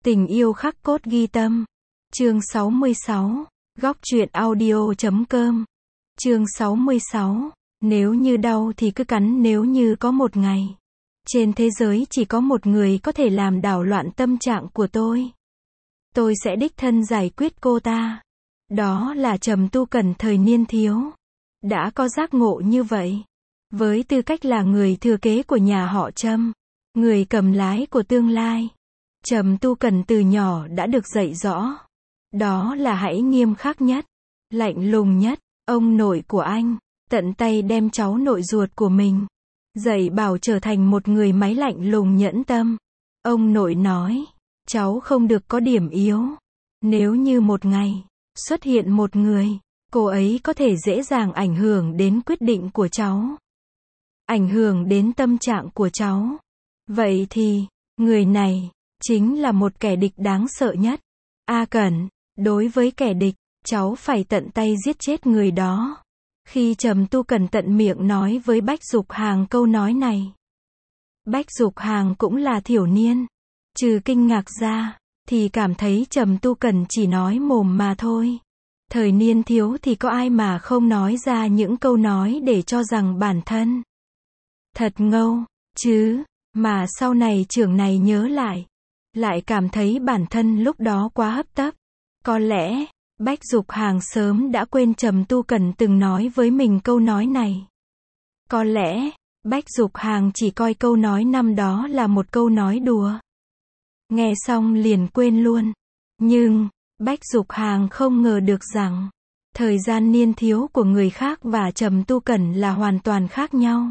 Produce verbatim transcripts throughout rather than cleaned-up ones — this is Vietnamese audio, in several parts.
Tình yêu khắc cốt ghi tâm. Chương sáu mươi sáu. Góc truyện audio chấm com. Chương sáu mươi sáu. Nếu như đau thì cứ cắn, nếu như có một ngày trên thế giới chỉ có một người có thể làm đảo loạn tâm trạng của tôi, tôi sẽ đích thân giải quyết cô ta. Đó là Trầm Tu Cần thời niên thiếu. Đã có giác ngộ như vậy. Với tư cách là người thừa kế của nhà họ Trầm, người cầm lái của tương lai, Trầm Tu Cần từ nhỏ đã được dạy rõ. Đó là hãy nghiêm khắc nhất, lạnh lùng nhất. Ông nội của anh tận tay đem cháu nội ruột của mình dạy bảo trở thành một người máy lạnh lùng nhẫn tâm. Ông nội nói, cháu không được có điểm yếu. Nếu như một ngày xuất hiện một người, cô ấy có thể dễ dàng ảnh hưởng đến quyết định của cháu, ảnh hưởng đến tâm trạng của cháu, vậy thì người này chính là một kẻ địch đáng sợ nhất. A Cẩn, đối với kẻ địch, cháu phải tận tay giết chết người đó. Khi Trầm Tu Cần tận miệng nói với Bách Dục Hàng câu nói này, Bách Dục Hàng cũng là thiểu niên, trừ kinh ngạc ra thì cảm thấy Trầm Tu Cần chỉ nói mồm mà thôi. Thời niên thiếu thì có ai mà không nói ra những câu nói để cho rằng bản thân thật ngâu, chứ, mà sau này trưởng này nhớ lại, lại cảm thấy bản thân lúc đó quá hấp tấp. Có lẽ Bách Dục Hàng sớm đã quên Trầm Tu Cần từng nói với mình câu nói này. Có lẽ Bách Dục Hàng chỉ coi câu nói năm đó là một câu nói đùa, nghe xong liền quên luôn. Nhưng Bách Dục Hàng không ngờ được rằng thời gian niên thiếu của người khác và Trầm Tu Cần là hoàn toàn khác nhau.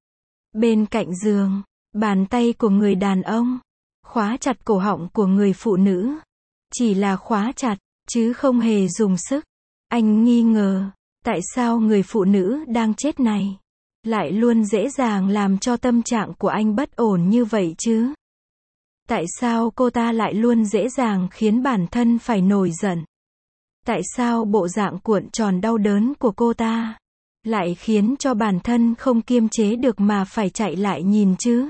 Bên cạnh giường, bàn tay của người đàn ông khóa chặt cổ họng của người phụ nữ. Chỉ là khóa chặt, chứ không hề dùng sức. Anh nghi ngờ, tại sao người phụ nữ đang chết này lại luôn dễ dàng làm cho tâm trạng của anh bất ổn như vậy chứ? Tại sao cô ta lại luôn dễ dàng khiến bản thân phải nổi giận? Tại sao bộ dạng cuộn tròn đau đớn của cô ta lại khiến cho bản thân không kiềm chế được mà phải chạy lại nhìn chứ?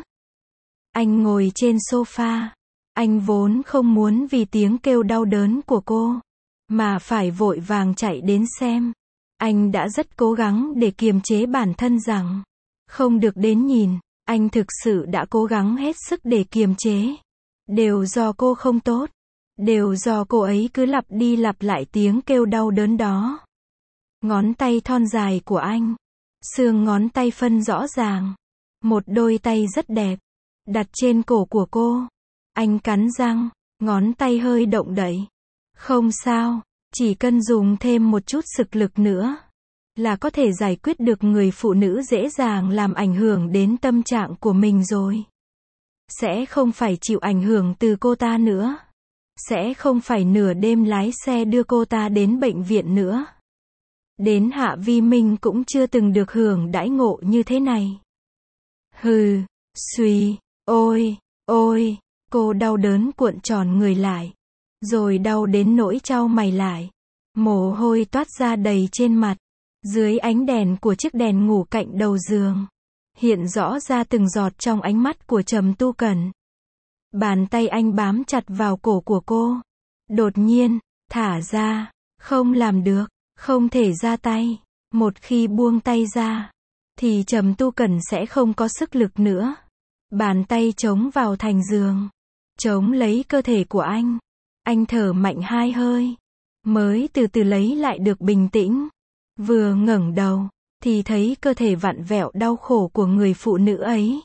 Anh ngồi trên sofa. Anh vốn không muốn vì tiếng kêu đau đớn của cô mà phải vội vàng chạy đến xem. Anh đã rất cố gắng để kiềm chế bản thân rằng không được đến nhìn. Anh thực sự đã cố gắng hết sức để kiềm chế. Đều do cô không tốt. Đều do cô ấy cứ lặp đi lặp lại tiếng kêu đau đớn đó. Ngón tay thon dài của anh, xương ngón tay phân rõ ràng. Một đôi tay rất đẹp đặt trên cổ của cô. Anh cắn răng, ngón tay hơi động đậy. Không sao, chỉ cần dùng thêm một chút sức lực nữa là có thể giải quyết được người phụ nữ dễ dàng làm ảnh hưởng đến tâm trạng của mình rồi. Sẽ không phải chịu ảnh hưởng từ cô ta nữa. Sẽ không phải nửa đêm lái xe đưa cô ta đến bệnh viện nữa. Đến Hạ Vi Minh cũng chưa từng được hưởng đãi ngộ như thế này. Hừ, suy, ôi, ôi. Cô đau đớn cuộn tròn người lại, rồi đau đến nỗi chau mày lại. Mồ hôi toát ra đầy trên mặt. Dưới ánh đèn của chiếc đèn ngủ cạnh đầu giường, hiện rõ ra từng giọt trong ánh mắt của Trầm Tu Cần. Bàn tay anh bám chặt vào cổ của cô. Đột nhiên, thả ra. Không làm được, không thể ra tay. Một khi buông tay ra, thì Trầm Tu Cần sẽ không có sức lực nữa. Bàn tay chống vào thành giường, chống lấy cơ thể của anh. Anh thở mạnh hai hơi, mới từ từ lấy lại được bình tĩnh. Vừa ngẩng đầu, thì thấy cơ thể vặn vẹo đau khổ của người phụ nữ ấy.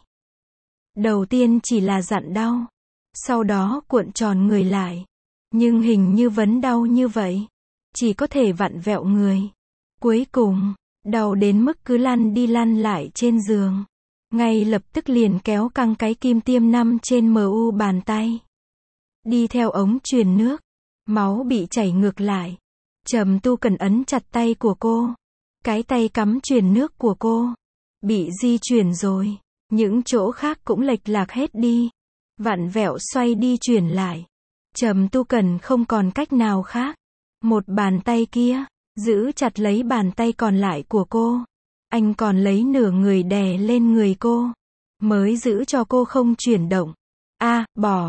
Đầu tiên chỉ là dặn đau, sau đó cuộn tròn người lại. Nhưng hình như vẫn đau như vậy, chỉ có thể vặn vẹo người. Cuối cùng, đau đến mức cứ lăn đi lăn lại trên giường. Ngay lập tức liền kéo căng cái kim tiêm nằm trên mu bàn tay. Đi theo ống truyền nước. Máu bị chảy ngược lại. Trầm Tu Cần ấn chặt tay của cô. Cái tay cắm truyền nước của cô bị di chuyển rồi. Những chỗ khác cũng lệch lạc hết đi. Vặn vẹo xoay đi chuyển lại. Trầm Tu Cần không còn cách nào khác. Một bàn tay kia giữ chặt lấy bàn tay còn lại của cô. Anh còn lấy nửa người đè lên người cô, mới giữ cho cô không chuyển động. A, à, bỏ.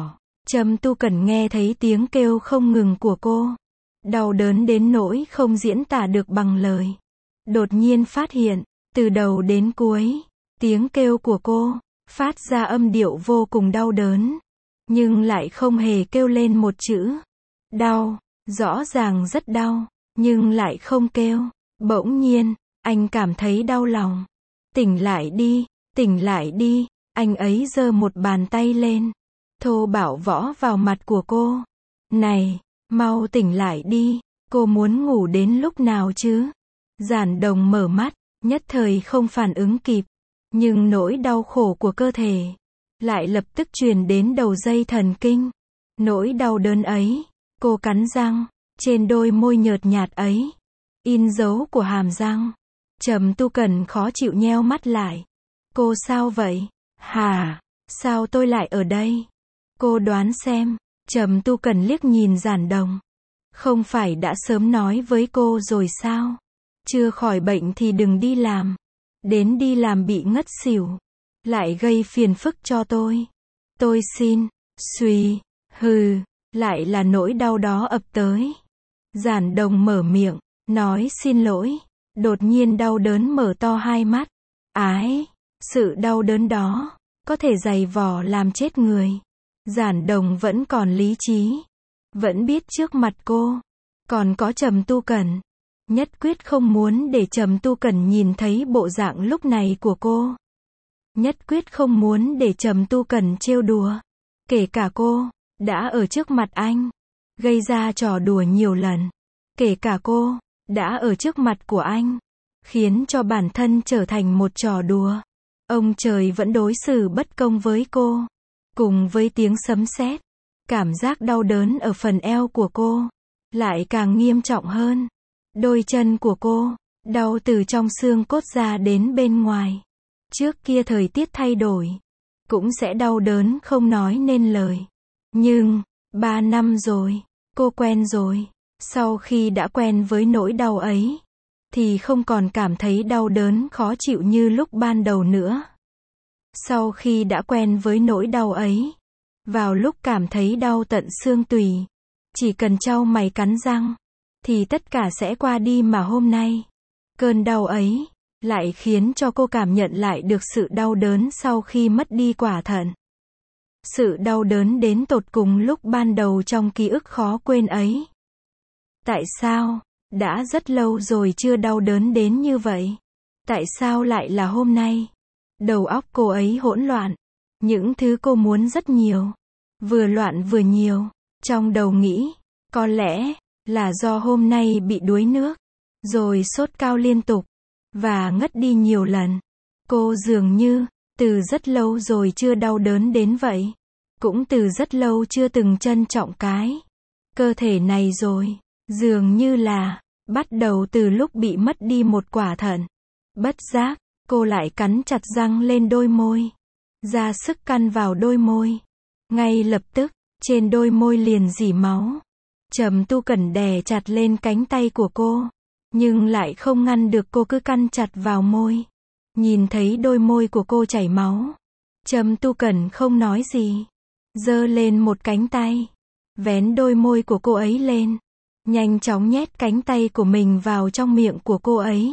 Trầm Tu Cẩn nghe thấy tiếng kêu không ngừng của cô. Đau đớn đến nỗi không diễn tả được bằng lời. Đột nhiên phát hiện, từ đầu đến cuối, tiếng kêu của cô, phát ra âm điệu vô cùng đau đớn. Nhưng lại không hề kêu lên một chữ. Đau, rõ ràng rất đau, nhưng lại không kêu. Bỗng nhiên, anh cảm thấy đau lòng. Tỉnh lại đi, tỉnh lại đi, anh ấy giơ một bàn tay lên. Thô bạo võ vào mặt của cô. Này, mau tỉnh lại đi, cô muốn ngủ đến lúc nào chứ? Giản Đồng mở mắt, nhất thời không phản ứng kịp. Nhưng nỗi đau khổ của cơ thể, lại lập tức truyền đến đầu dây thần kinh. Nỗi đau đớn ấy, cô cắn răng, trên đôi môi nhợt nhạt ấy, in dấu của hàm răng. Trầm Tu Cẩn khó chịu nheo mắt lại. Cô sao vậy? Hả? Sao tôi lại ở đây? Cô đoán xem. Trầm Tu Cẩn liếc nhìn Giản Đồng. Không phải đã sớm nói với cô rồi sao? Chưa khỏi bệnh thì đừng đi làm. Đến đi làm bị ngất xỉu, lại gây phiền phức cho tôi. Tôi xin. Xuy. Hừ. Lại là nỗi đau đó ập tới. Giản Đồng mở miệng, nói xin lỗi. Đột nhiên đau đớn mở to hai mắt. Ái, sự đau đớn đó, có thể giày vò làm chết người. Giản Đồng vẫn còn lý trí. Vẫn biết trước mặt cô, còn có Trầm Tu Cẩn. Nhất quyết không muốn để Trầm Tu Cẩn nhìn thấy bộ dạng lúc này của cô. Nhất quyết không muốn để Trầm Tu Cẩn trêu đùa. Kể cả cô, đã ở trước mặt anh, gây ra trò đùa nhiều lần. Kể cả cô, đã ở trước mặt của anh, khiến cho bản thân trở thành một trò đùa. Ông trời vẫn đối xử bất công với cô. Cùng với tiếng sấm sét, cảm giác đau đớn ở phần eo của cô lại càng nghiêm trọng hơn. Đôi chân của cô đau từ trong xương cốt ra đến bên ngoài. Trước kia thời tiết thay đổi, cũng sẽ đau đớn không nói nên lời. Nhưng, ba năm rồi, cô quen rồi. Sau khi đã quen với nỗi đau ấy, thì không còn cảm thấy đau đớn khó chịu như lúc ban đầu nữa. Sau khi đã quen với nỗi đau ấy, vào lúc cảm thấy đau tận xương tủy, chỉ cần chau mày cắn răng, thì tất cả sẽ qua đi mà hôm nay. Cơn đau ấy, lại khiến cho cô cảm nhận lại được sự đau đớn sau khi mất đi quả thận. Sự đau đớn đến tột cùng lúc ban đầu trong ký ức khó quên ấy. Tại sao? Đã rất lâu rồi chưa đau đớn đến như vậy. Tại sao lại là hôm nay? Đầu óc cô ấy hỗn loạn. Những thứ cô muốn rất nhiều. Vừa loạn vừa nhiều. Trong đầu nghĩ, có lẽ là do hôm nay bị đuối nước, rồi sốt cao liên tục, và ngất đi nhiều lần. Cô dường như, từ rất lâu rồi chưa đau đớn đến vậy. Cũng từ rất lâu chưa từng trân trọng cái cơ thể này rồi. Dường như là, bắt đầu từ lúc bị mất đi một quả thận. Bất giác, cô lại cắn chặt răng lên đôi môi. Ra sức căn vào đôi môi. Ngay lập tức, trên đôi môi liền rỉ máu. Trầm Tu Cẩn đè chặt lên cánh tay của cô, nhưng lại không ngăn được cô cứ căn chặt vào môi. Nhìn thấy đôi môi của cô chảy máu, Trầm Tu Cẩn không nói gì, giơ lên một cánh tay, vén đôi môi của cô ấy lên, nhanh chóng nhét cánh tay của mình vào trong miệng của cô ấy.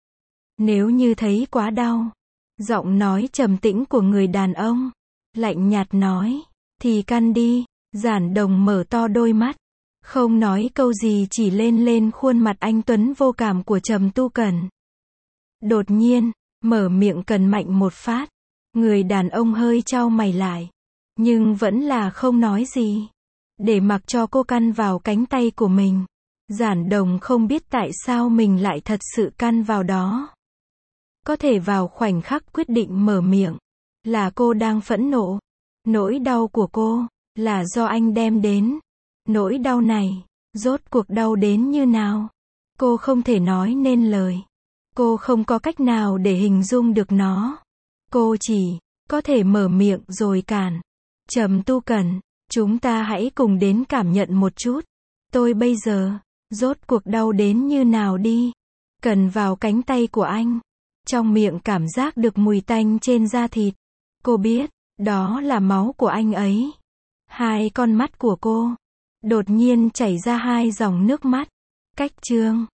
Nếu như thấy quá đau, giọng nói trầm tĩnh của người đàn ông, lạnh nhạt nói, thì căn đi. Giản Đồng mở to đôi mắt, không nói câu gì chỉ lên lên khuôn mặt anh tuấn vô cảm của Trầm Tu Cẩn. Đột nhiên, mở miệng cần mạnh một phát. Người đàn ông hơi chau mày lại, nhưng vẫn là không nói gì, để mặc cho cô căn vào cánh tay của mình. Giản Đồng không biết tại sao mình lại thật sự căn vào đó. Có thể vào khoảnh khắc quyết định mở miệng, là cô đang phẫn nộ. Nỗi đau của cô, là do anh đem đến. Nỗi đau này, rốt cuộc đau đến như nào? Cô không thể nói nên lời. Cô không có cách nào để hình dung được nó. Cô chỉ có thể mở miệng rồi cản. Trầm Tu Cẩn, chúng ta hãy cùng đến cảm nhận một chút. Tôi bây giờ, rốt cuộc đau đến như nào đi. Cần vào cánh tay của anh. Trong miệng cảm giác được mùi tanh trên da thịt. Cô biết, đó là máu của anh ấy. Hai con mắt của cô đột nhiên chảy ra hai dòng nước mắt. Cách chương